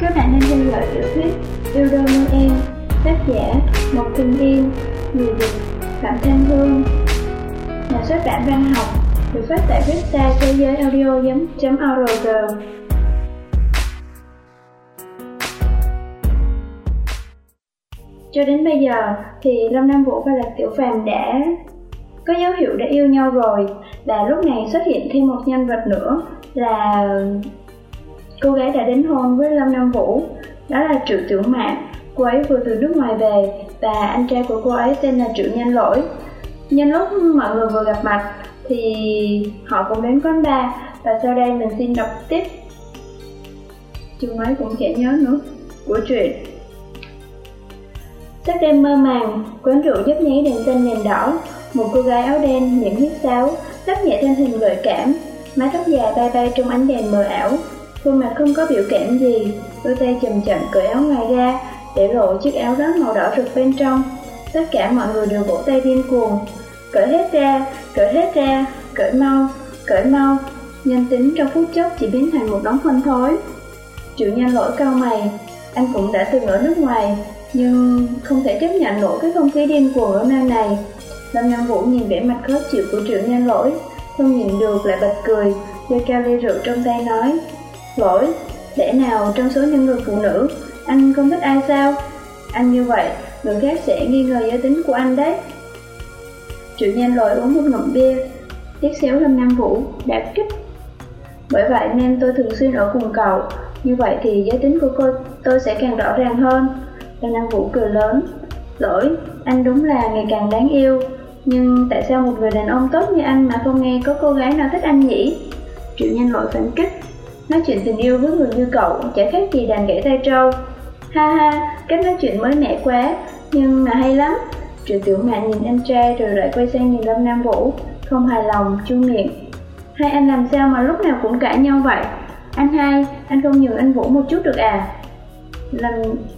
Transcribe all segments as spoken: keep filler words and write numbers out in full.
Các bạn đang theo dõi tiểu thuyết Yêu Đương Nuôi Em, tác giả Mộc Tình Yên, người dịch Phạm Thanh Hương, nhà xuất bản Văn Học, được phát tại website thế giới audio chấm org. Cho đến bây giờ thì Lâm Nam Vũ và Lạc Tiểu Phàm đã có dấu hiệu đã yêu nhau rồi, và lúc này xuất hiện thêm một nhân vật nữa là cô gái đã đính hôn với Lâm Nam Vũ, đó là Triệu Tiểu Mạn. Cô ấy vừa từ nước ngoài về và anh trai của cô ấy tên là Triệu Nhân Lỗi. Nhân lúc mọi người vừa gặp mặt thì họ cũng đến quán bar, và sau đây mình xin đọc tiếp chương ấy cũng sẽ nhớ nữa của truyện. Sắc đêm mơ màng, quán rượu nhấp nháy đèn xanh đèn đỏ. Một cô gái áo đen, miệng huýt sáo, lắc nhẹ thân hình gợi cảm, mái tóc dài bay bay trong ánh đèn mờ ảo. Khuôn mặt không có biểu cảm gì, đôi tay chậm chậm cởi áo ngoài ra, để lộ chiếc áo lót màu đỏ rực bên trong. Tất cả mọi người đều vỗ tay điên cuồng. Cởi hết ra, cởi hết ra, cởi mau, cởi mau. Nhân tính trong phút chốc chỉ biến thành một đống phân thối. Triệu Nhân Lỗi cau mày, anh cũng đã từng ở nước ngoài, nhưng không thể chấp nhận nổi cái không khí điên cuồng ở nơi này. Lâm Nam Vũ nhìn vẻ mặt khó chịu của Triệu Nhân Lỗi, không nhìn được lại bật cười, giơ cao ly rượu trong tay nói: Lỗi, lẽ nào trong số những người phụ nữ, anh không thích ai sao? Anh như vậy, người khác sẽ nghi ngờ giới tính của anh đấy. Triệu Nhân Lỗi uống một ngụm bia, liếc xéo Lâm Nam Vũ, đả kích. Bởi vậy nên tôi thường xuyên ở cùng cậu, như vậy thì giới tính của cô tôi sẽ càng rõ ràng hơn. Lâm Nam Vũ cười lớn: Lỗi, anh đúng là ngày càng đáng yêu, nhưng tại sao một người đàn ông tốt như anh mà không nghe có cô gái nào thích anh nhỉ? Triệu Nhân Lỗi phản kích: Nói chuyện tình yêu với người như cậu chả khác gì đàn gãy tay trâu. Ha ha, cách nói chuyện mới mẻ quá, nhưng mà hay lắm. Triệu Tiểu Mạn nhìn anh trai rồi lại quay sang nhìn Lâm Nam Vũ, không hài lòng, chu miệng: Hai anh làm sao mà lúc nào cũng cãi nhau vậy? Anh hai, anh không nhường anh Vũ một chút được à? Lâm...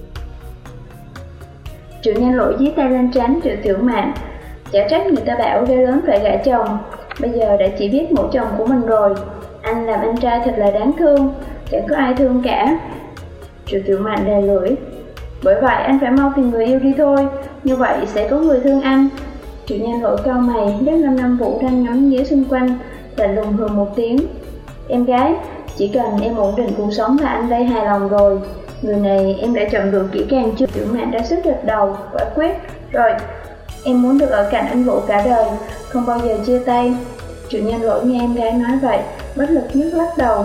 Triệu Nhân Lỗi dí tay lên trán Triệu Tiểu Mạn: Chả trách người ta bảo gái lớn phải gả chồng, bây giờ đã chỉ biết mổ chồng của mình rồi. Anh làm anh trai thật là đáng thương, chẳng có ai thương cả. Triệu Tiểu Mạn đè lưỡi: Bởi vậy anh phải mau tìm người yêu đi thôi, như vậy sẽ có người thương anh. Triệu Nhân Lỗi cau mày, liếc Lâm Nam Vũ đang ngắm nghía xung quanh, lạnh lùng hừ một tiếng: Em gái, chỉ cần em ổn định cuộc sống là anh đây hài lòng rồi. Người này em đã chọn được kỹ càng chưa? Tiểu Mạn đã sức gật đầu, quả quyết: Rồi, em muốn được ở cạnh anh Vũ cả đời, không bao giờ chia tay. Triệu Nhân Lỗi nghe em gái nói vậy, bất lực nhức lắc đầu.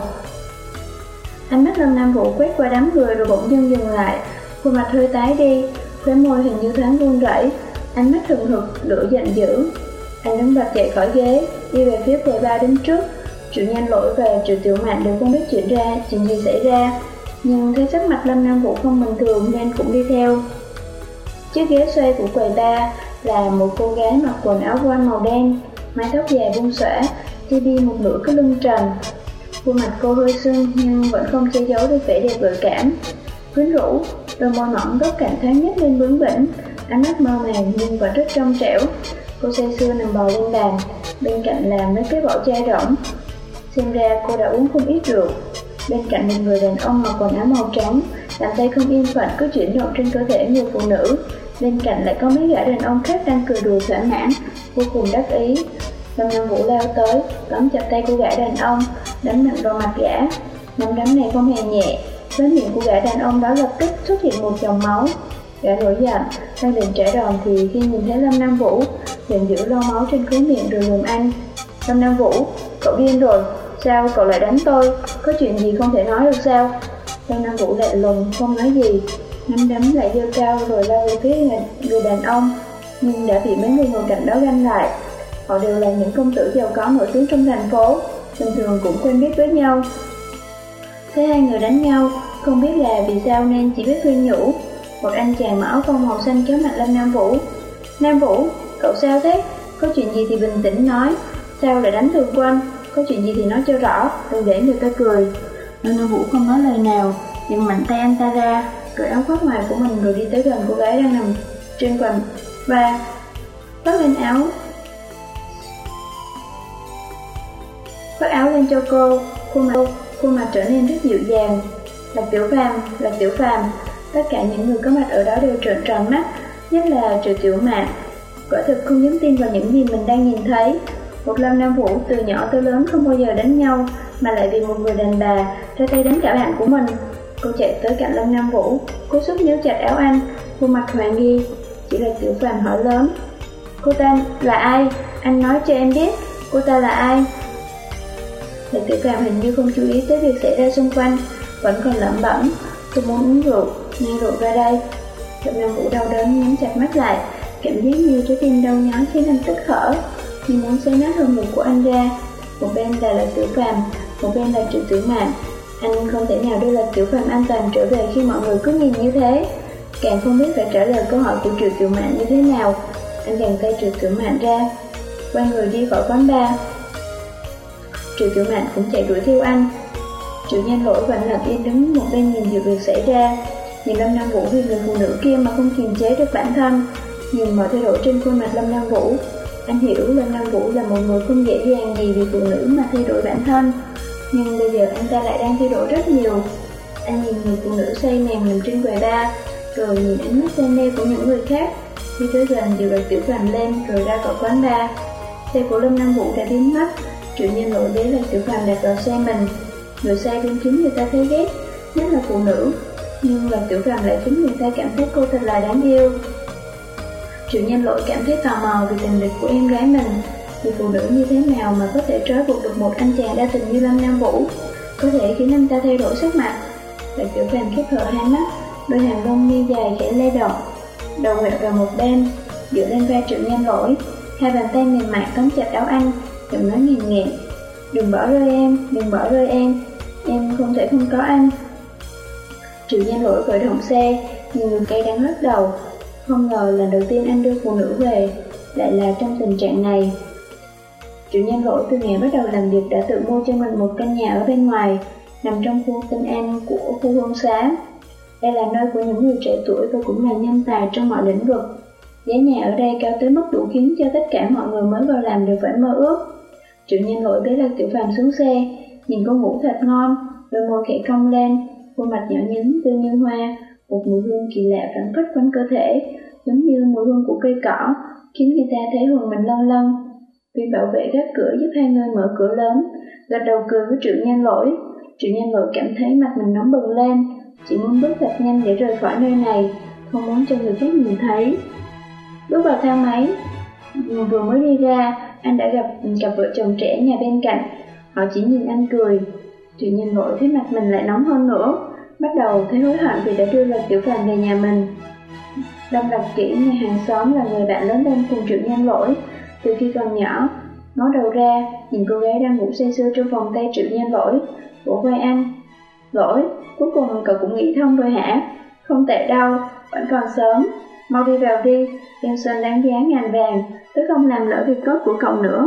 Ánh mắt Lâm Nam Vũ quét qua đám người rồi bỗng dưng dừng lại, khuôn mặt hơi tái đi, khóe môi hình như thoáng run rẩy, ánh mắt hừng hực lửa giận dữ. Anh đứng bật dậy khỏi ghế, đi về phía quầy bar đứng trước. Triệu Nhân Lỗi và Triệu Tiểu Mạn đều không biết chuyện ra chuyện gì xảy ra, nhưng thấy sắc mặt Lâm Nam Vũ không bình thường nên cũng đi theo. Chiếc ghế xoay của quầy bar là một cô gái mặc quần áo voan màu đen, mái tóc dài buông xõa, chỉ đi một nửa cái lưng trần. Khuôn mặt cô hơi sưng nhưng vẫn không che giấu được vẻ đẹp gợi cảm, quyến rũ, đôi môi mỏng góc cạnh thoáng nhếch lên bướng bỉnh, ánh mắt mơ màng nhưng vẫn rất trong trẻo. Cô say sưa nằm bò lên bàn, bên cạnh là mấy cái vỏ chai rỗng. Xem ra cô đã uống không ít rượu. Bên cạnh một người đàn ông mặc quần áo màu trắng, bàn tay không yên phận cứ chuyển động trên cơ thể người phụ nữ. Bên cạnh lại có mấy gã đàn ông khác đang cười đùa thỏa mãn, vô cùng đắc ý. Lâm Nam Vũ lao tới, tóm chặt tay của gã đàn ông, đánh nặng vào mặt gã. Nắm đấm này không hề nhẹ, với miệng của gã đàn ông đó lập tức xuất hiện một dòng máu. Gã nổi giận, đang định trả đòn thì khi nhìn thấy Lâm Nam Vũ, liền giữ lau máu trên khóe miệng rồi lườm anh: Lâm Nam Vũ, cậu điên rồi, sao cậu lại đánh tôi? Có chuyện gì không thể nói được sao? Lâm Nam Vũ lạnh lùng không nói gì, nắm đấm lại giơ cao rồi lao về phía người đàn ông, nhưng đã bị mấy người ngồi cạnh đó ngăn lại. Họ đều là những công tử giàu có nổi tiếng trong thành phố, bình thường cũng quen biết với nhau. Thấy hai người đánh nhau, không biết là vì sao nên chỉ biết khuyên nhủ. Một anh chàng mặc áo phông màu xanh kéo mặt Lâm Nam Vũ: Nam Vũ, cậu sao thế? Có chuyện gì thì bình tĩnh nói, sao lại đánh Thường Quân? Có chuyện gì thì nói cho rõ, đừng để người ta cười. Lâm Nam Vũ không nói lời nào, nhưng mạnh tay anh ta ra, cởi áo khoác ngoài của mình rồi đi tới gần cô gái đang nằm trên quần và khoác lên áo khoác áo lên cho cô. Khuôn mặt, khuôn mặt trở nên rất dịu dàng. Lạc Tiểu Phàm, Lạc Tiểu Phàm. Tất cả những người có mặt ở đó đều trợn tròn mắt, nhất là Triệu Tiểu Mạn. Quả thực không dám tin vào những gì mình đang nhìn thấy. Một Lâm Nam Vũ từ nhỏ tới lớn không bao giờ đánh nhau, mà lại vì một người đàn bà ra tay đánh cả bạn của mình. Cô chạy tới cạnh Lâm Nam Vũ, cô xúc níu chặt áo anh, khuôn mặt hoảng nghi. Chỉ là Tiểu Phàm hỏi lớn: cô ta là ai? Anh nói cho em biết, cô ta là ai? Lạc Tiểu Phàm hình như không chú ý tới việc xảy ra xung quanh, vẫn còn lẩm bẩm: tôi muốn uống rượu, mang rượu ra đây. Lâm Nam Vũ đau đớn nhắm chặt mắt lại, cảm giác như trái tim đau nhói khiến anh tức thở, như muốn xé nát hơn ngực của anh ra. Một bên là Lạc Tiểu Phàm, một bên là Triệu Tiểu Mạn. Anh không thể nào đưa Lạc Tiểu Phàm an toàn trở về khi mọi người cứ nhìn như thế, càng không biết phải trả lời câu hỏi của Triệu Tiểu Mạn như thế nào. Anh gằn tay Triệu Tiểu Mạn ra, quay người đi khỏi quán bar. Triệu Tiểu Mạn cũng chạy đuổi theo anh. Triệu Nhân Lỗi vẫn lặng yên đứng một bên nhìn sự việc xảy ra, nhìn Lâm Nam Vũ vì người phụ nữ kia mà không kiềm chế được bản thân. Nhìn mọi thay đổi trên khuôn mặt Lâm Nam Vũ, anh hiểu Lâm Nam Vũ là một người không dễ dàng gì vì phụ nữ mà thay đổi bản thân. Nhưng bây giờ anh ta lại đang thay đổi rất nhiều. Anh nhìn người phụ nữ say mềm nằm trên quầy bar, rồi nhìn ánh mắt say mê của những người khác. Khi tới gần dìu Lạc Tiểu Phàm lên rồi ra khỏi quán bar. Xe của Lâm Nam Vũ đã biến mất. Triệu Nhân Lỗi bế Lạc Tiểu Phàm đặt vào xe mình. Người say luôn khiến người ta thấy ghét, nhất là phụ nữ. Nhưng Lạc Tiểu Phàm lại khiến người ta cảm thấy cô thật là đáng yêu. Triệu Nhân Lỗi cảm thấy tò mò vì tình địch của em gái mình. Vì phụ nữ như thế nào mà có thể trói buộc được một anh chàng đa tình như Lâm Nam Vũ, có thể khiến anh ta thay đổi sắc mặt. Lạc Tiểu Phàm khép hờ hai mắt, đôi hàng lông mi dài khẽ lay động, đầu quẹo vào một bên, dựa lên vai Triệu Nhân Lỗi, hai bàn tay mềm mại tóm chặt áo anh, giọng nói nghẹn nghẹn: đừng bỏ rơi em, đừng bỏ rơi em, em không thể không có anh. Triệu Nhân Lỗi khởi động xe, nhìn người cay đắng lắc đầu. Không ngờ lần đầu tiên anh đưa phụ nữ về lại là trong tình trạng này. Triệu Nhân Lỗi từ ngày bắt đầu làm việc đã tự mua cho mình một căn nhà ở bên ngoài, nằm trong khu Tân An của khu Hương Xá. Đây là nơi của những người trẻ tuổi và cũng là nhân tài trong mọi lĩnh vực. Giá nhà ở đây cao tới mức đủ khiến cho tất cả mọi người mới vào làm đều phải mơ ước. Triệu Nhân Lỗi bế Lạc Tiểu Phàm xuống xe, nhìn cô ngủ thật ngon, đôi môi khẽ cong lên, khuôn mặt nhỏ nhắn tươi như hoa, một mùi hương kỳ lạ phảng phất quanh cơ thể, giống như mùi hương của cây cỏ, khiến người ta thấy hồn mình lâng lâng. Viên bảo vệ gác cửa giúp hai người mở cửa lớn, gật đầu cười với Triệu Nhân Lỗi. Triệu Nhân Lỗi cảm thấy mặt mình nóng bừng lên, chỉ muốn bước thật nhanh để rời khỏi nơi này, không muốn cho người khác nhìn thấy. Bước vào thang máy, vừa mới đi ra, anh đã gặp cặp vợ chồng trẻ nhà bên cạnh. Họ chỉ nhìn anh cười. Triệu Nhân Lỗi thấy mặt mình lại nóng hơn nữa, bắt đầu thấy hối hận vì đã đưa Lạc Tiểu Phàm về nhà mình. Lâm Lạc Kỷ, nhà hàng xóm, là người bạn lớn lên cùng Triệu Nhân Lỗi từ khi còn nhỏ. Ngó đầu ra, nhìn cô gái đang ngủ say sưa trong vòng tay Triệu Nhân Lỗi, vỗ vai anh. Lỗi, cuối cùng cậu cũng nghĩ thông rồi hả? Không tệ đâu, vẫn còn sớm. Mau đi vào đi, em Sơn đáng giá ngàn vàng, tớ không làm lỡ việc tốt của cậu nữa.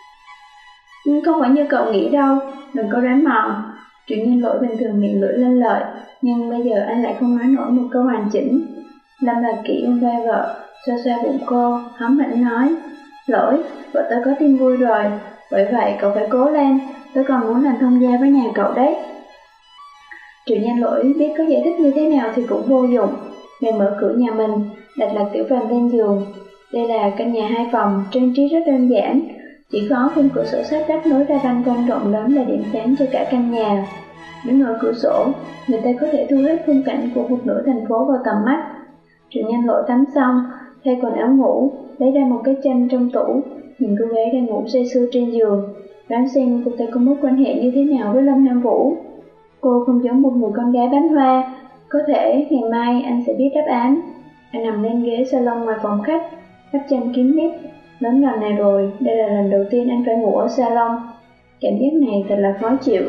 Nhưng không phải như cậu nghĩ đâu, đừng có đoán mò. Triệu Nhân Lỗi bình thường miệng lưỡi lên lợi, nhưng bây giờ anh lại không nói nổi một câu hoàn chỉnh. Lâm Lạc Kỷ ôm vai vợ, xoa xoa bụng cô, hóm hỉnh nói: Lỗi, vợ tớ có tin vui rồi, bởi vậy cậu phải cố lên, tớ còn muốn làm thông gia với nhà cậu đấy. Triệu Nhân Lỗi biết có giải thích như thế nào thì cũng vô dụng, bèn mở cửa nhà mình, đặt Lạc Tiểu Phàm lên giường. Đây là căn nhà hai phòng, trang trí rất đơn giản, chỉ có khung cửa sổ sát đất nối ra ban công rộng lớn là điểm sáng cho cả căn nhà. Đứng ở cửa sổ, người ta có thể thu hết khung cảnh của một nửa thành phố vào tầm mắt. Triệu Nhân Lỗi tắm xong, thay quần áo ngủ, lấy ra một cái chăn trong tủ, nhìn cô gái đang ngủ say sưa trên giường, đoán xem cô ta có mối quan hệ như thế nào với Lâm Nam Vũ. Cô không giống một người con gái bán hoa, có thể ngày mai anh sẽ biết đáp án. Anh nằm lên ghế salon ngoài phòng khách, đắp chăn kín mít. Lớn lần này rồi, đây là lần đầu tiên anh phải ngủ ở salon. Cảm giác này thật là khó chịu.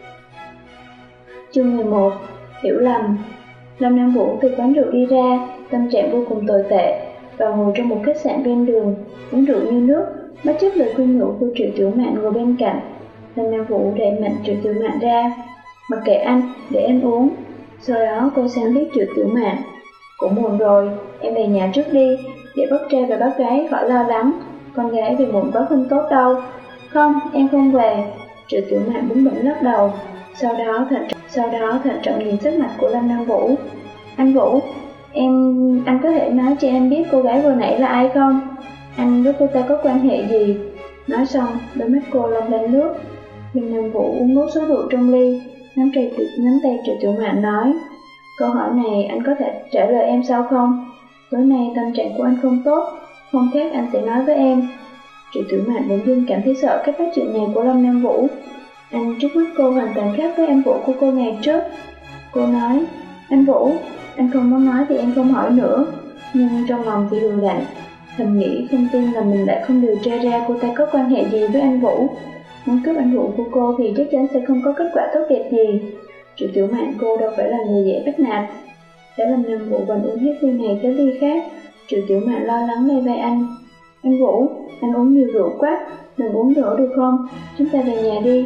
Chương mười một. Hiểu lầm. Lâm Nam Vũ từ quán rượu đi ra, tâm trạng vô cùng tồi tệ, và ngồi trong một khách sạn bên đường, uống rượu như nước, bất chấp lời khuyên nhủ của Triệu Tiểu Mạn ngồi bên cạnh. Lâm Nam Vũ đẩy mạnh Triệu Tiểu Mạn ra, mặc kệ anh, để em uống. Sau đó cô sang liếc Triệu Tiểu Mạn. Cũng muộn rồi, em về nhà trước đi, để bác trai và bác gái khỏi lo lắng. Con gái về muộn quá không tốt đâu. Không, em không về. Triệu Tiểu Mạn bướng bỉnh lắc đầu. Sau đó thận sau đó thận trọng nhìn sắc mặt của Lâm Nam Vũ. Anh Vũ, em anh có thể nói cho em biết cô gái vừa nãy là ai không? Anh với cô ta có quan hệ gì? Nói xong, đôi mắt cô long lanh nước. Lâm Nam Vũ uống nốt số rượu trong ly, nắm tay nắm tay Triệu Tiểu Mạn nói: câu hỏi này anh có thể trả lời em sao không? Tối nay tâm trạng của anh không tốt, không khác anh sẽ nói với em. Triệu Tiểu Mạn bỗng dưng cảm thấy sợ cách nói chuyện này của Lâm Nam Vũ. Anh trước mắt cô hoàn toàn khác với anh Vũ của cô ngày trước. Cô nói: anh Vũ, anh không muốn nói thì em không hỏi nữa. Nhưng trong lòng thì hừ lạnh, thầm nghĩ không tin là mình lại không điều tra ra cô ta có quan hệ gì với anh Vũ. Muốn cướp anh Vũ của cô thì chắc chắn sẽ không có kết quả tốt đẹp gì. Triệu Tiểu Mạn cô đâu phải là người dễ bắt nạt. Đã Lâm Nam Vũ vẫn uống hết ly này tới ly khác. Triệu Tiểu Mạn lo lắng lay vai anh. Anh Vũ, anh uống nhiều rượu quá, đừng uống nữa được không? Chúng ta về nhà đi.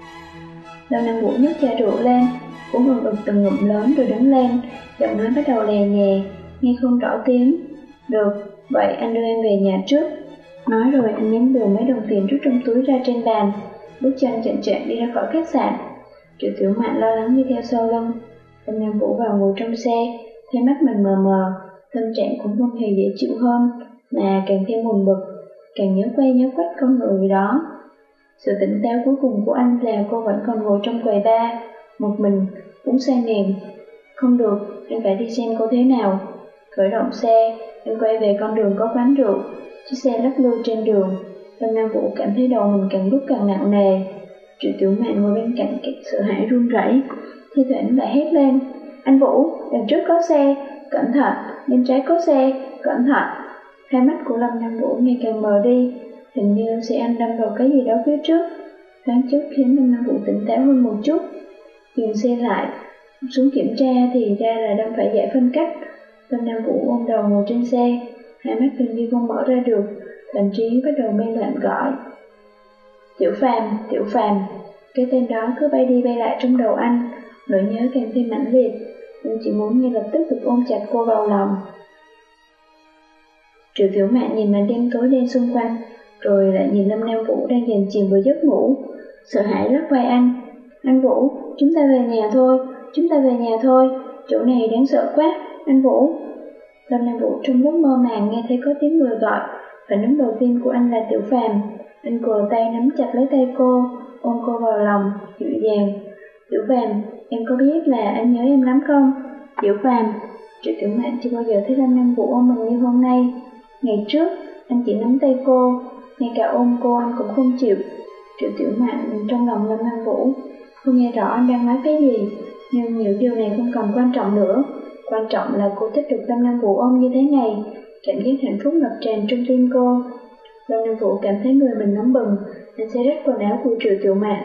Lâm Nam Vũ nhấc chai rượu lên, uống ừng ực từng ngụm lớn rồi đứng lên, giọng nói bắt đầu lè nhè, nghe không rõ tiếng. Được, vậy anh đưa em về nhà trước. Nói rồi anh ném bừa mấy đồng tiền rút trong túi ra trên bàn, bước chân chậm chậm đi ra khỏi khách sạn. Triệu Tiểu Mạn lo lắng đi theo sau lưng. Lâm Nam Vũ vào ngồi trong xe, thấy mắt mình mờ mờ, tâm trạng cũng không hề dễ chịu hơn, mà càng thêm buồn bực, càng nhớ quay nhớ quách con người đó. Sự tỉnh táo cuối cùng của anh là cô vẫn còn ngồi trong quầy bar, một mình, uống say mềm. Không được, anh phải đi xem cô thế nào. Khởi động xe, anh quay về con đường có quán rượu. Chiếc xe lắc lư trên đường. Lâm Nam Vũ cảm thấy đầu mình càng lúc càng nặng nề. Triệu Tiểu Mạn ngồi bên cạnh kẹt sợ hãi run rẩy, thi thoảng lại hét lên: anh Vũ, đằng trước có xe, cẩn thận, bên trái có xe, cẩn thận. Hai mắt của Lâm Nam Vũ ngày càng mờ đi, hình như xe anh đâm vào cái gì đó phía trước. Thoáng chốc khiến Lâm Nam Vũ tỉnh táo hơn một chút. Dừng xe lại, xuống kiểm tra thì ra là đâm phải giải phân cách. Lâm Nam Vũ ôm đầu ngồi trên xe, hai mắt gần như không mở ra được, thậm chí bắt đầu mê lạnh gọi: Tiểu Phàm, Tiểu Phàm. Cái tên đó cứ bay đi bay lại trong đầu anh, nỗi nhớ càng thêm mãnh liệt. Anh chỉ muốn ngay lập tức được ôm chặt cô vào lòng. Triệu Tiểu Mạn nhìn màn đêm tối đen xung quanh, rồi lại nhìn Lâm Nam Vũ đang dần chìm vào giấc ngủ, sợ hãi lắc vai anh. Anh Vũ, chúng ta về nhà thôi, chúng ta về nhà thôi, chỗ này đáng sợ quá, anh Vũ. Lâm Nam Vũ trong lúc mơ màng nghe thấy có tiếng người gọi, phản ứng đầu tiên của anh là Tiểu Phàm. Anh cùa tay nắm chặt lấy tay cô, ôm cô vào lòng, dịu dàng. Tiểu Phàm, em có biết là anh nhớ em lắm không? Tiểu Phàm. Triệu Tiểu Mạn chưa bao giờ thấy Lâm Nam Vũ ôm mình như hôm nay. Ngày trước, anh chỉ nắm tay cô, ngay cả ôm cô anh cũng không chịu. Triệu Tiểu Mạn trong lòng Lâm Nam Vũ, không nghe rõ anh đang nói cái gì, nhưng những điều này không còn quan trọng nữa. Quan trọng là cô thích được Lâm Nam Vũ ôm như thế này, cảm giác hạnh phúc ngập tràn trong tim cô. Lâm Nam Vũ cảm thấy người mình nóng bừng, anh sẽ rách quần áo của Triệu Tiểu Mạn.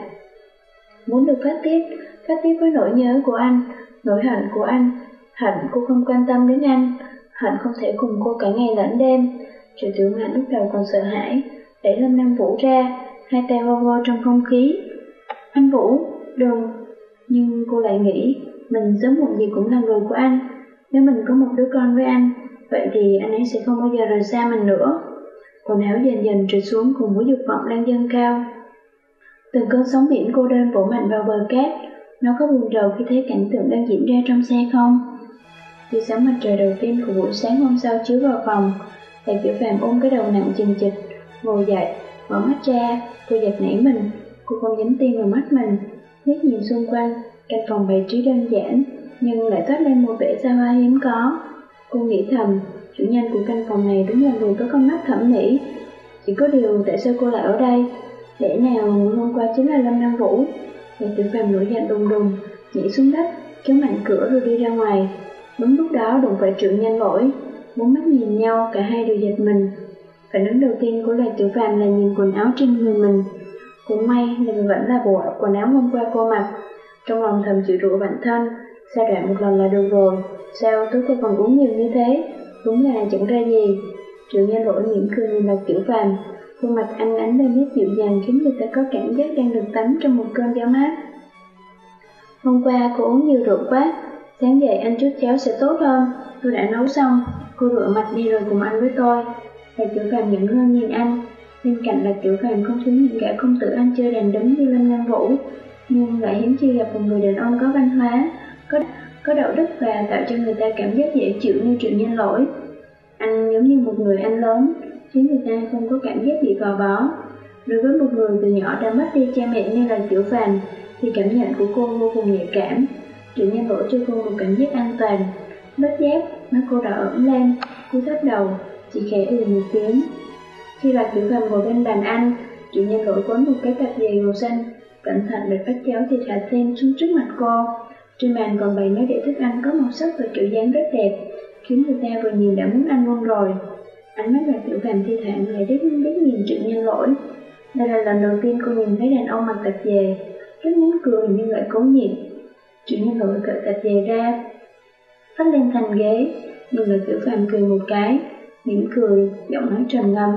Muốn được phát tiết, phát tiết với nỗi nhớ của anh, nỗi hận của anh, hận cô không quan tâm đến anh, hận không thể cùng cô cả ngày lẫn đêm. Triệu Tiểu Mạn lúc đầu còn sợ hãi, đẩy Lâm Nam Vũ ra, hai tay vô vô trong không khí. Anh Vũ, đừng. Nhưng cô lại nghĩ, mình sớm muộn gì cũng là người của anh. Nếu mình có một đứa con với anh, vậy thì anh ấy sẽ không bao giờ rời xa mình nữa. Quần áo dần dần trượt xuống cùng với dục vọng đang dâng cao. Từng cơn sóng biển cô đơn vỗ mạnh vào bờ cát. Nó có buồn rầu khi thấy cảnh tượng đang diễn ra trong xe không? Tia sáng mặt trời đầu tiên của buổi sáng hôm sau chiếu vào phòng. Thầy Tiểu Phàm ôm cái đầu nặng chình chịch, ngồi dậy, mở mắt ra. Cô giật nảy mình, cô không dám tin vào mắt mình. Liếc nhìn xung quanh, căn phòng bày trí đơn giản, nhưng lại toát lên một vẻ xa hoa hiếm có. Cô nghĩ thầm, chủ nhân của căn phòng này đúng là người có con mắt thẩm mỹ. Chỉ có điều tại sao cô lại ở đây? Lẽ nào người hôm qua chính là Lâm Nam Vũ? Thầy Tiểu Phàm nổi giận đùng đùng, nhảy xuống đất, kéo mạnh cửa rồi đi ra ngoài. Đúng lúc đó đụng phải Triệu Nhân Lỗi. Bốn mắt nhìn nhau, cả hai đều giật mình. Phản ứng đầu tiên của Thầy Tiểu Phàm là nhìn quần áo trên người mình. Cũng may là vẫn là bộ quần áo hôm qua cô mặc. Trong lòng thầm chịu rủa bản thân, sao đoạn một lần là được rồi, sao tối qua còn uống nhiều như thế, đúng là chẳng ra gì. Triệu Nhân Lỗi mỉm cười nhìn Thầy Tiểu Phàm, khuôn mặt anh ánh lên nét dịu dàng khiến người ta có cảm giác đang được tắm trong một cơn gió mát. Hôm qua cô uống nhiều rượu quá, sáng dậy ăn chút cháo sẽ tốt hơn, tôi đã nấu xong, cô rửa mặt đi rồi cùng ăn với tôi. Thầy Tiểu Phàm nhận hơn nhìn anh, bên cạnh là Tiểu Phàm không thiếu những gã công tử ăn chơi đàn đấm như Lâm Nam Vũ. nhưng lại hiếm khi gặp một người đàn ông có văn hóa, có, có đạo đức và tạo cho người ta cảm giác dễ chịu như Triệu Nhân Lỗi. Anh giống như một người anh lớn, khiến người ta không có cảm giác bị gò bó. Đối với một người từ nhỏ đã mất đi cha mẹ như là Tiểu Phàm, thì cảm nhận của cô vô cùng nhạy cảm. Triệu Nhân Lỗi cho cô một cảm giác an toàn. Bất giác, mắt cô đỏ ửng lên, cô thấp đầu, chỉ khẽ ừ một tiếng. Khi Lạc Tiểu Phàm ngồi bên bàn ăn, Triệu Nhân Lỗi quấn một cái tạp dề màu xanh, cẩn thận đặt bát cháo thịt hạt sen xuống trước mặt cô. Trên bàn còn bày mấy đĩa thức ăn có màu sắc và kiểu dáng rất đẹp, khiến người ta vừa nhìn đã muốn ăn luôn rồi. Ánh mắt Lạc Tiểu Phàm thi thoảng lại đứt đứt nhìn Triệu Nhân Lỗi. Đây là lần đầu tiên cô nhìn thấy đàn ông mặc tạp dề, rất muốn cười nhưng lại cố nhịn. Triệu Nhân Lỗi cởi tạp dề ra, vắt lên thành ghế, nhưng Lạc Tiểu Phàm cười một cái, mỉm cười, giọng nói trầm ngâm.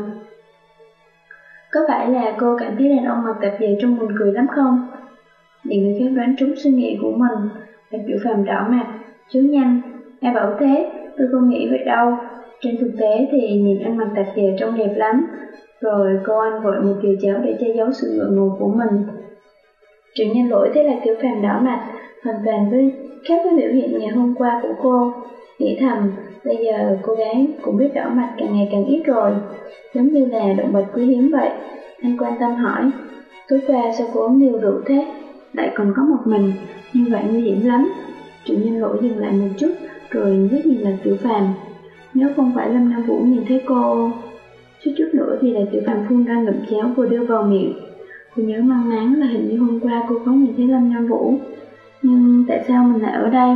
Có phải là cô cảm thấy đàn ông mặc tạp dề trông buồn cười lắm không? Để người khác đoán trúng suy nghĩ của mình, Lạc Tiểu Phàm đỏ mặt, chú nhanh. Ai bảo thế, tôi không nghĩ vậy đâu. Trên thực tế thì nhìn anh mặc tạp dề trông đẹp lắm. Rồi cô ăn vội một dìa cháo để che giấu sự ngượng ngùng của mình. Triệu Nhân Lỗi thấy Lạc Tiểu Phàm đỏ mặt, hoàn toàn với khác với biểu hiện ngày hôm qua của cô. Nghĩ thầm, bây giờ cô gái cũng biết đỏ mặt càng ngày càng ít rồi, giống như là động vật quý hiếm vậy. Anh quan tâm hỏi, tối qua sao cô uống nhiều rượu thế, lại còn có một mình, như vậy nguy hiểm lắm. Triệu Nhân Lỗi dừng lại một chút, rồi liếc nhìn Lạc Tiểu Phàm. Nếu không phải Lâm Nam Vũ nhìn thấy cô... Chút chút nữa thì Lạc Tiểu Phàm phun ra ngụm cháo vừa đưa vào miệng. Cô nhớ mang máng là hình như hôm qua cô có nhìn thấy Lâm Nam Vũ, nhưng tại sao mình lại ở đây?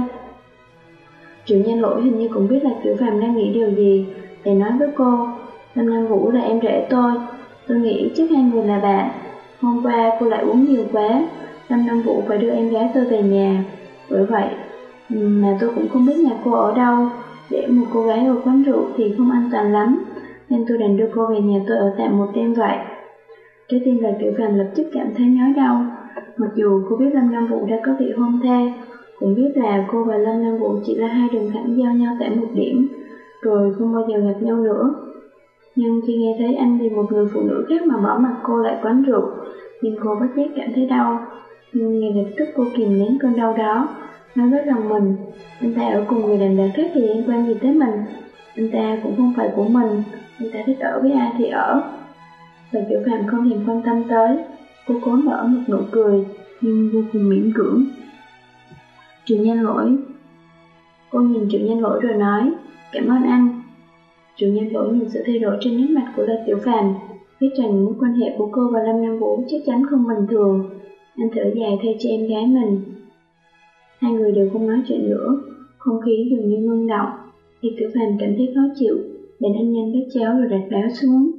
Triệu Nhân Lỗi hình như cũng biết Lạc Tiểu Phàm đang nghĩ điều gì, để nói với cô, Lâm Nam Vũ là em rể tôi, tôi nghĩ chắc hai người là bạn. Hôm qua cô lại uống nhiều quá, Lâm Nam Vũ phải đưa em gái tôi về nhà, bởi vậy mà tôi cũng không biết nhà cô ở đâu. Để một cô gái ở quán rượu thì không an toàn lắm, nên tôi đành đưa cô về nhà tôi ở tạm một đêm vậy. Trái tim Lạc Tiểu Phàm lập tức cảm thấy nhói đau. Mặc dù cô biết Lâm Nam Vũ đã có vị hôn thê, cũng biết là cô và Lâm Nam Vũ chỉ là hai đường thẳng giao nhau tại một điểm, rồi không bao giờ gặp nhau nữa. Nhưng khi nghe thấy anh vì một người phụ nữ khác mà bỏ mặc cô lại quán rượu, nhưng cô bất giác cảm thấy đau. Nhưng ngay lập tức cô kìm nén cơn đau đó, nói với lòng mình, anh ta ở cùng người đàn bà khác thì liên quan gì tới mình, anh ta cũng không phải của mình, anh ta thích ở với ai thì ở. Lạc Tiểu Phàm không thèm quan tâm tới, cô cố nở một nụ cười, nhưng vô cùng miễn cưỡng. Triệu Nhân Lỗi. Cô nhìn Triệu Nhân Lỗi rồi nói, cảm ơn anh. Triệu Nhân Lỗi nhìn sự thay đổi trên nét mặt của Lạc Tiểu Phàm, biết rằng mối quan hệ của cô và Lâm Nam Vũ chắc chắn không bình thường. Anh thở dài thay cho em gái mình. Hai người đều không nói chuyện nữa, không khí dường như ngưng động. Lạc Tiểu Phàm cảm thấy khó chịu, bèn ăn nhanh bát cháo rồi đặt báo xuống.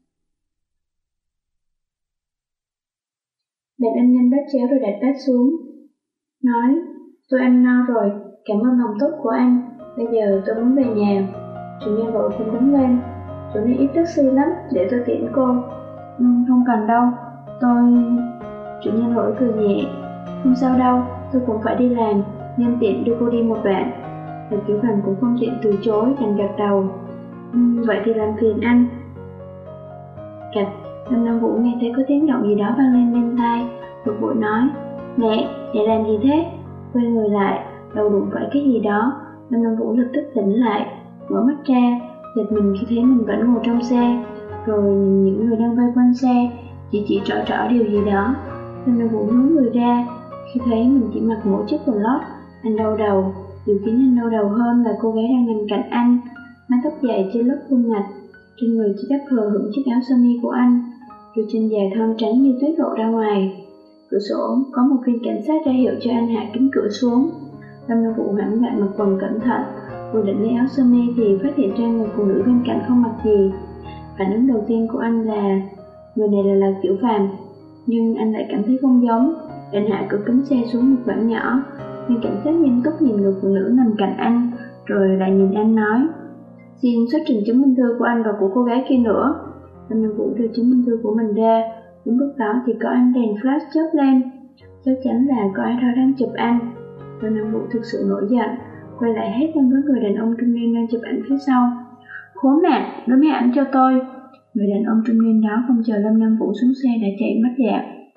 Bèn ăn nhanh bát cháo rồi đặt bát xuống. Nói, tôi ăn no rồi, cảm ơn lòng tốt của anh, bây giờ tôi muốn về nhà. Triệu Nhân Lỗi cũng đứng lên, chỗ này ít taxi lắm, để tôi tiễn cô. Ừ, không cần đâu, tôi... Triệu Nhân Lỗi cười nhẹ, không sao đâu, tôi cũng phải đi làm, nhân tiện đưa cô đi một đoạn. Lạc Tiểu Phàm cũng không tiện từ chối, đành gật đầu. Ừ, vậy thì làm phiền anh. Cạch, Lâm Nam Vũ nghe thấy có tiếng động gì đó vang lên bên tai, bực bội nói, mẹ, mẹ làm gì thế? Quay người lại, đầu đụng phải cái gì đó. Lâm Nam Vũ lập tức tỉnh lại, mở mắt ra, giật mình khi thấy mình vẫn ngồi trong xe, rồi nhìn những người đang vây quanh xe, chỉ chỉ trỏ trỏ điều gì đó. Lâm Nam Vũ nhướng người ra, khi thấy mình chỉ mặc mỗi chiếc quần lót, anh đau đầu. Điều khiến anh đau đầu hơn là cô gái đang nằm cạnh anh, mái tóc dài trên lớp khuôn mặt, trên người chỉ đắp hờ hững chiếc áo sơ mi của anh, đôi chân dài thon trắng như tuyết lộ ra ngoài. Cửa sổ có một viên cảnh sát ra hiệu cho anh hạ kính cửa xuống. Lâm Nam Vũ hoảng loạn mặc quần cẩn thận, vừa định lấy áo sơ mi thì phát hiện ra người phụ nữ bên cạnh không mặc gì. Phản ứng đầu tiên của anh là người này là Lạc Tiểu Phàm, nhưng anh lại cảm thấy không giống. Anh hạ cửa kính xe xuống một đoạn nhỏ, nhưng cảnh sát nghiêm túc nhìn người phụ nữ nằm cạnh anh, rồi lại nhìn anh nói, xin xuất trình chứng minh thư của anh và của cô gái kia nữa. Lâm Nam Vũ đưa chứng minh thư của mình ra. Đúng lúc đó thì có ánh đèn flash chớp lên, chắc chắn là có ai đó đang chụp anh. Lâm Nam Vũ thực sự nổi giận, quay lại hét lên với người đàn ông trung niên đang chụp ảnh phía sau, khốn nạn, đưa máy ảnh cho tôi. Người đàn ông trung niên đó không chờ Lâm Nam Vũ xuống xe đã chạy mất dạng.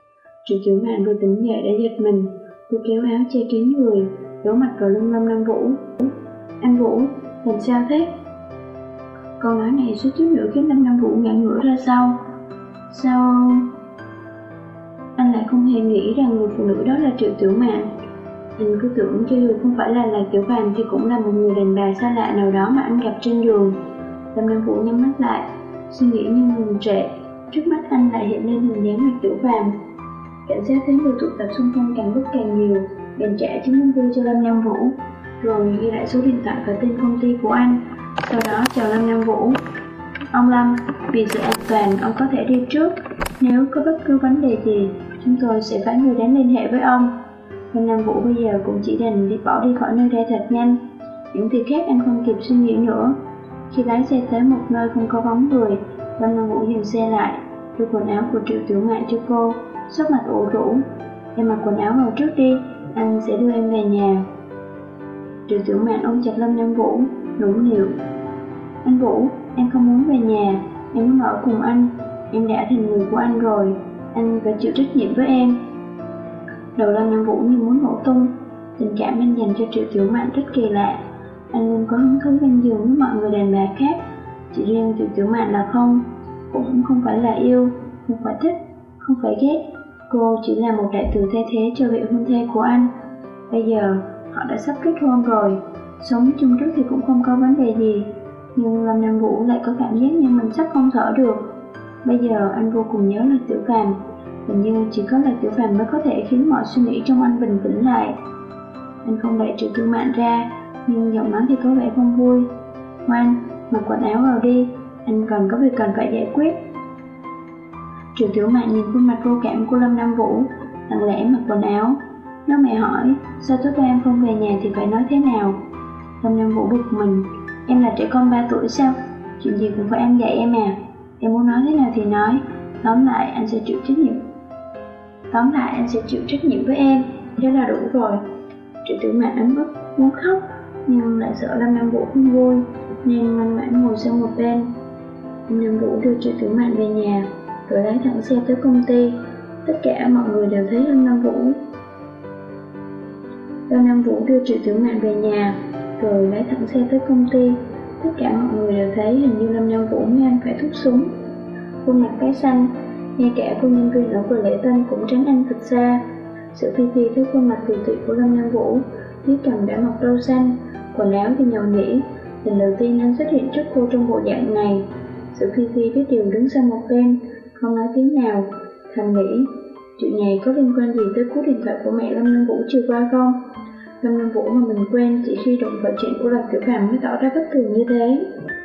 Triệu Tiểu Mạn vừa tỉnh dậy đã giật mình, cô kéo áo che kín người, giấu mặt vào lưng Lâm Nam Vũ. Anh Vũ, làm sao thế? Câu nói này suýt chút nữa khiến Lâm Nam Vũ ngã ngửa ra sau. Sao... Anh lại không hề nghĩ rằng người phụ nữ đó là Triệu Tiểu Mạn. Anh cứ tưởng cho dù không phải là Lạc Tiểu Phàm thì cũng là một người đàn bà xa lạ nào đó mà anh gặp trên đường. Lâm Nam Vũ nhắm mắt lại, suy nghĩ như ngừng trệ. Trước mắt anh lại hiện lên hình dáng Lạc Tiểu Phàm. Cảnh sát thấy người tụ tập xung quanh càng lúc càng nhiều, bèn trả chứng minh thư cho Lâm Nam Vũ, rồi ghi lại số điện thoại và tên công ty của anh. Sau đó chào Lâm Nam Vũ. Ông Lâm, vì sự an toàn ông có thể đi trước. Nếu có bất cứ vấn đề gì, chúng tôi sẽ phái người đến liên hệ với ông. Lâm Nam Vũ bây giờ cũng chỉ đành đi bỏ đi khỏi nơi đây thật nhanh. Những việc khác anh không kịp suy nghĩ nữa. Khi lái xe tới một nơi không có bóng người, Lâm Nam Vũ dừng xe lại, đưa quần áo của Triệu Tiểu Mạn cho cô, sắc mặt ủ rũ. Em mặc quần áo vào trước đi, anh sẽ đưa em về nhà. Triệu Tiểu Mạn ôm chặt Lâm Nam Vũ, nũng nịu. Anh Vũ, em không muốn về nhà, em muốn ở cùng anh. Em đã thành người của anh rồi, anh phải chịu trách nhiệm với em. Đầu Lâm Nam Vũ như muốn nổ tung. Tình cảm anh dành cho Triệu Tiểu Mạn rất kỳ lạ. Anh luôn có hứng thú bên giường với mọi người đàn bà khác, chỉ riêng Triệu Tiểu Mạn là không. Cũng không phải là yêu, không phải thích, không phải ghét. Cô chỉ là một đại từ thay thế cho vị hôn thê của anh. Bây giờ họ đã sắp kết hôn rồi, sống chung trước thì cũng không có vấn đề gì. Nhưng Lâm Nam Vũ lại có cảm giác như mình sắp không thở được. Bây giờ anh vô cùng nhớ Lạc Tiểu Phàm. Hình như chỉ có Lạc Tiểu Phàm mới có thể khiến mọi suy nghĩ trong anh bình tĩnh lại. Anh không đẩy Triệu Tiểu Mạn ra, nhưng giọng nói thì có vẻ không vui. Ngoan, mặc quần áo vào đi, anh còn có việc cần phải giải quyết. Triệu Tiểu Mạn nhìn khuôn mặt vô cảm của Lâm Nam Vũ, lặng lẽ mặc quần áo. Nếu mẹ hỏi, sao tối qua em không về nhà thì phải nói thế nào? Lâm Nam Vũ bực mình, em là trẻ con ba tuổi sao? Chuyện gì cũng phải anh dạy em à? Em muốn nói thế nào thì nói, tóm lại anh sẽ chịu trách nhiệm. Tóm lại anh sẽ chịu trách nhiệm với em, thế là đủ rồi. Triệu Tiểu Mạn ấm ức, muốn khóc, nhưng lại sợ Lâm Nam Vũ không vui, nên ngoan ngoãn ngồi sang một bên. Lâm Nam Vũ đưa Triệu Tiểu Mạn về nhà, rồi lái thẳng xe tới công ty. Tất cả mọi người đều thấy Lâm Nam Vũ. Lâm Nam Vũ đưa Triệu Tiểu Mạn về nhà, rồi lái thẳng xe tới công ty. Tất cả mọi người đều thấy hình như Lâm Nam Vũ mới anh phải thúc súng. Khuôn mặt tái xanh, ngay cả cô nhân viên ở quầy lễ tân cũng tránh anh thật xa. Sự Phi Phi thấy khuôn mặt tuyệt tuyệt của Lâm Nam Vũ, dưới cằm đã mọc râu xanh, quần áo thì nhầu nhĩ. Lần đầu tiên anh xuất hiện trước cô trong bộ dạng này. Sự Phi Phi biết điều đứng sang một bên, không nói tiếng nào, thầm nghĩ chuyện này có liên quan gì tới cú điện thoại của mẹ Lâm Nam Vũ chiều qua không? Lâm Nam Vũ mà mình quen chỉ khi đụng vào chuyện của Lạc Tiểu Phàm mới tỏ ra bất thường như thế.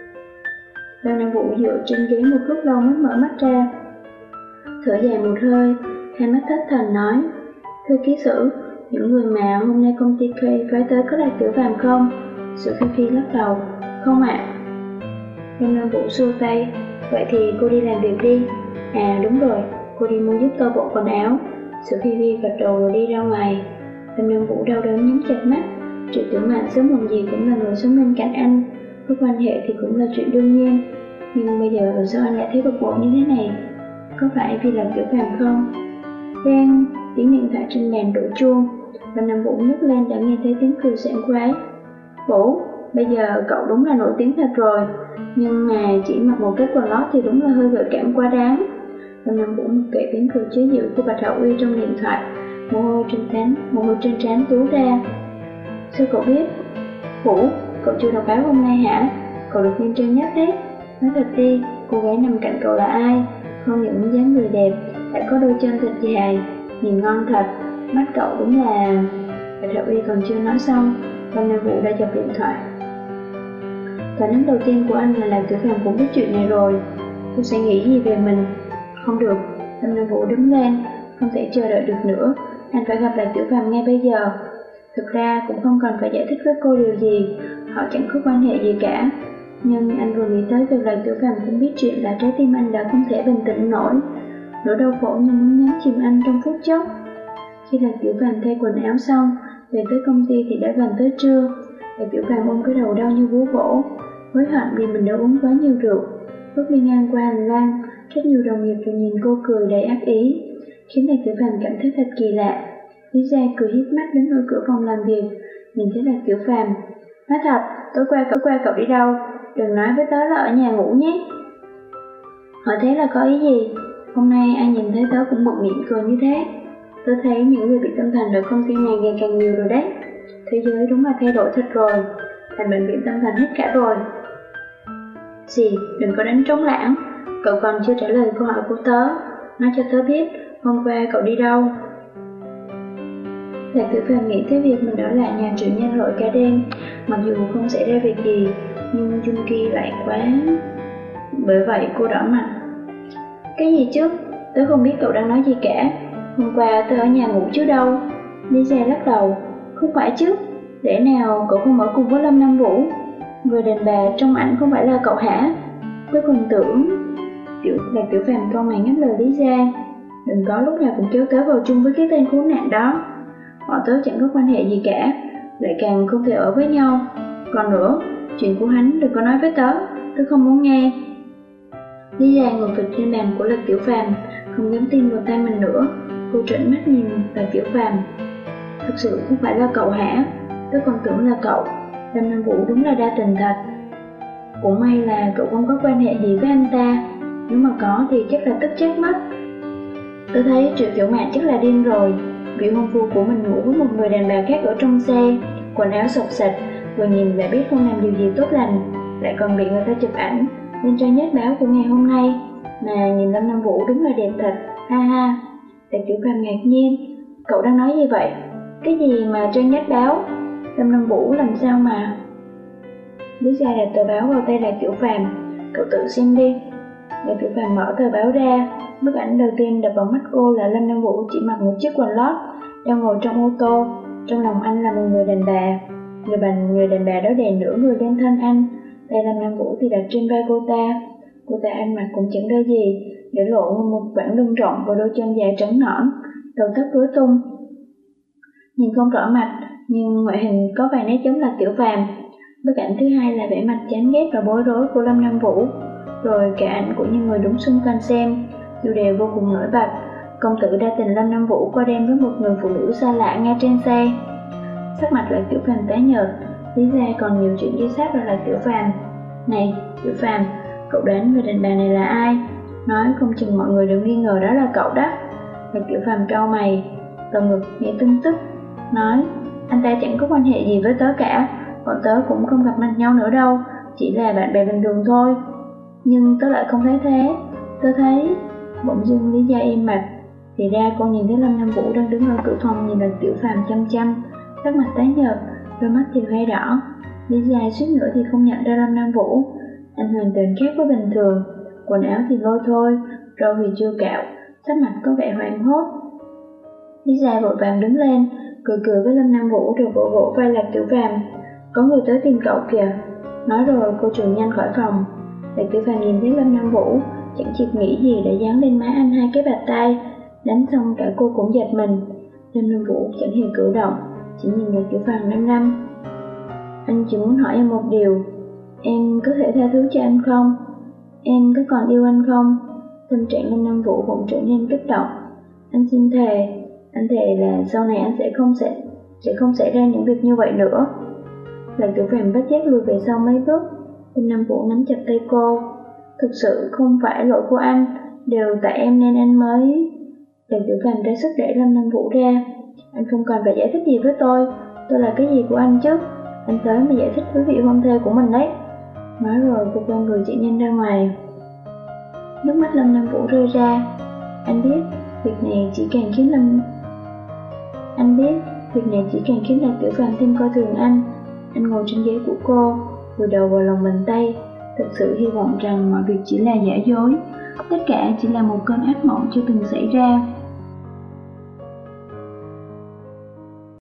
Lâm Nam Vũ dựa trên ghế một lúc lâu mới mở mắt ra, thở dài một hơi, hai mắt thất thần nói: Thưa ký sử, những người mà hôm nay công ty K phái tới có Lạc Tiểu Phàm không? Sự Phi Phi lắc đầu: Không ạ. À. Lâm Nam Vũ xua tay: Vậy thì cô đi làm việc đi. À đúng rồi, cô đi mua giúp tôi bộ quần áo. Sự Phi Phi gật đầu rồi đi ra ngoài. Lâm Nam Vũ đau đớn nhắm chặt mắt. Triệu Tiểu Mạn sớm muộn gì cũng là người sống bên cạnh anh, có quan hệ thì cũng là chuyện đương nhiên. Nhưng bây giờ làm sao anh lại thấy bực bội như thế này? Có phải vì Lạc Tiểu Phàm không? Đang tiếng điện thoại trên bàn đổ chuông. Lâm Nam Vũ nhấc lên đã nghe thấy tiếng cười sảng khoái. Vũ, bây giờ cậu đúng là nổi tiếng thật rồi, nhưng mà chỉ mặc một cái quần lót thì đúng là hơi gợi cảm quá đáng. Lâm Nam Vũ mặc kệ tiếng cười chế giễu của Bạch Hạo Uy trong điện thoại, mồ hôi trên trán, mồ hôi trên trán túa ra. Sao cậu biết? Vũ, cậu chưa đọc báo hôm nay hả? Cậu được nhân trân nhất đấy. Nói thật đi, cô gái nằm cạnh cậu là ai? Không những dáng người đẹp, lại có đôi chân thật dài, nhìn ngon thật. Mắt cậu đúng là... Bạch Hạo Uy còn chưa nói xong, Lâm Nam Vũ đã chọc điện thoại. Phản ứng đầu tiên của anh là Lạc Tiểu Phàm cũng biết chuyện này rồi. Cô sẽ nghĩ gì về mình? Không được, Lâm Nam Vũ đứng lên, không thể chờ đợi được nữa. Anh phải gặp Lạc Tiểu Phàm ngay bây giờ. Thực ra cũng không cần phải giải thích với cô điều gì, họ chẳng có quan hệ gì cả. Nhưng anh vừa nghĩ tới việc Lạc Tiểu Phàm cũng biết chuyện là trái tim anh đã không thể bình tĩnh nổi. Nỗi đau khổ như muốn nhấn chìm anh trong phút chốc. Khi Lạc Tiểu Phàm thay quần áo xong, về tới công ty thì đã gần tới trưa. Lạc Tiểu Phàm ôm cái đầu đau như búa bổ, hối hận vì mình đã uống quá nhiều rượu. Lúc đi ngang qua hành lang, rất nhiều đồng nghiệp đều nhìn cô cười đầy ác ý. khiến Lạc Tiểu Phàm cảm thấy thật kỳ lạ. Lý Gia cười híp mắt đến ở cửa phòng làm việc, nhìn thấy Lạc Tiểu Phàm. Nói thật, tối qua cậu qua cậu đi đâu? Đừng nói với tớ là ở nhà ngủ nhé. Hỏi thế là có ý gì? Hôm nay ai nhìn thấy tớ cũng bật miệng cười như thế. Tớ thấy những người bị tâm thần ở công ty này ngày càng nhiều rồi đấy. Thế giới đúng là thay đổi thật rồi, thành bệnh viện tâm thần hết cả rồi. Gì, đừng có đánh trống lãng. Cậu còn chưa trả lời câu hỏi của tớ. Nói cho tớ biết, hôm qua cậu đi đâu? Lạc Tiểu Phàm nghĩ tới việc mình ở lại nhà chủ nhân lội cả đêm. Mặc dù không xảy ra việc gì, nhưng Chung Ki lại quá. Bởi vậy cô đỏ mặt. Cái gì chứ? Tớ không biết cậu đang nói gì cả. Hôm qua tớ ở nhà ngủ chứ đâu. Lý Gia lắc đầu. Không phải chứ, lẽ nào cậu không ở cùng với Lâm Nam Vũ? Người đàn bà trong ảnh không phải là cậu hả? Tớ còn tưởng. Tiểu Lạc Tiểu Phàm câu mày ngắt lời Lý Gia. Đừng có lúc nào cũng kéo tớ vào chung với cái tên khốn nạn đó. Họ tớ chẳng có quan hệ gì cả, lại càng không thể ở với nhau. Còn nữa, chuyện của hắn đừng có nói với tớ, tớ không muốn nghe. Lý Gia ngồi phịch trên bàn của Lạc Tiểu Phàm, không dám tin vào tay mình nữa. Cô trợn mắt nhìn Lạc Tiểu Phàm. Thực sự không phải là cậu hả? Tớ còn tưởng là cậu. Lâm Nam Vũ đúng là đa tình thật. Cũng may là cậu không có quan hệ gì với anh ta. Nếu mà có thì chắc là tức chết mất. Tớ thấy Triệu Tiểu Mạn chắc là điên rồi. Vị hôn phu của mình ngủ với một người đàn bà khác ở trong xe, quần áo xộc xạch, vừa nhìn đã biết không làm điều gì tốt lành, lại còn bị người ta chụp ảnh lên trang nhất báo của ngày hôm nay. Mà nhìn Lâm Nam Vũ đúng là đẹp thật, ha ha. Lạc Tiểu Phàm ngạc nhiên. Cậu đang nói gì vậy? Cái gì mà trang nhất báo? Lâm Nam Vũ làm sao mà? Lý Gia đặt tờ báo vào tay Lạc Tiểu Phàm. Cậu tự xem đi. Lạc Tiểu Phàm mở tờ báo ra. Bức ảnh đầu tiên đập vào mắt cô là Lâm Nam Vũ chỉ mặc một chiếc quần lót, đang ngồi trong ô tô. Trong lòng anh là một người đàn bà. Người bàn người đàn bà đó đè nửa người lên thân anh. Tay Lâm Nam Vũ thì đặt trên vai cô ta. Cô ta ăn mặc cũng chẳng đôi gì, để lộ một quãng lưng rộng và đôi chân dài trắng nõn, đầu tóc rối tung. Nhìn không rõ mặt, nhưng ngoại hình có vài nét giống Lạc Tiểu Phàm. Bức ảnh thứ hai là vẻ mặt chán ghét và bối rối của Lâm Nam Vũ. Rồi cả ảnh của những người đứng xung quanh xem đều đều vô cùng nổi bật. Công tử đa tình Lâm Nam Vũ qua đêm với một người phụ nữ xa lạ ngay trên xe. Sắc mặt Lạc Tiểu Phàm tái nhợt. Lý Gia còn nhiều chuyện ghi sát vào Lạc Tiểu Phàm. Này, Tiểu Phàm, cậu đoán người đàn bà này là ai? Nói không chừng mọi người đều nghi ngờ đó là cậu đó. Lạc Tiểu Phàm cau mày, lồng ngực nghe tưng tức, nói, anh ta chẳng có quan hệ gì với tớ cả, bọn tớ cũng không gặp mặt nhau nữa đâu, chỉ là bạn bè bình thường thôi. Nhưng tớ lại không thấy thế. Tớ thấy... Bỗng dưng Lý Gia im mặt. Thì ra cô nhìn thấy Lâm Nam Vũ đang đứng ở cửa phòng nhìn Lạc Tiểu Phàm chăm chăm, sắc mặt tái nhợt, đôi mắt thì hơi đỏ. Lý Gia suýt nữa thì không nhận ra Lâm Nam Vũ. Anh hoàn toàn khác với bình thường, quần áo thì lôi thôi, râu thì chưa cạo, sắc mặt có vẻ hoảng hốt. Lý Gia vội vàng đứng lên, cười cười với Lâm Nam Vũ rồi vỗ vỗ vai Lạc Tiểu Phàm. Có người tới tìm cậu kìa. Nói rồi cô chuồn nhanh khỏi phòng. Lạc Tiểu Phàm nhìn thấy Lâm Nam Vũ, chẳng kịp nghĩ gì đã dán lên má anh hai cái bạt tay, đánh xong cả cô cũng giật mình. Lâm Nam Vũ chẳng hề cử động, chỉ nhìn Lạc Tiểu Phàm năm năm. Anh chỉ muốn hỏi em một điều, em có thể tha thứ cho anh không? Em có còn yêu anh không? Tâm trạng Lâm Nam Vũ bỗng trở nên kích động. Anh xin thề, anh thề là sau này anh sẽ không sẽ sẽ không xảy ra những việc như vậy nữa. Lạc Tiểu Phàm bất giác lùi về sau mấy bước. Lâm Nam Vũ nắm chặt tay cô. Thực sự không phải lỗi của anh, đều tại em nên anh mới... Lạc Tiểu Phàm ra sức đẩy Lâm Nam Vũ ra. Anh không cần phải giải thích gì với tôi, tôi là cái gì của anh chứ? Anh tới mà giải thích với vị hôn thê của mình đấy. Nói rồi cô quay người chạy nhanh ra ngoài. Nước mắt Lâm Nam Vũ rơi ra. Anh biết việc này chỉ càng khiến Lâm Anh biết việc này chỉ càng khiến Lạc Tiểu Phàm thêm coi thường anh. Anh ngồi trên ghế của cô, vùi đầu vào lòng bàn tay, thực sự hy vọng rằng mọi việc chỉ là giả dối, tất cả chỉ là một cơn ác mộng chưa từng xảy ra.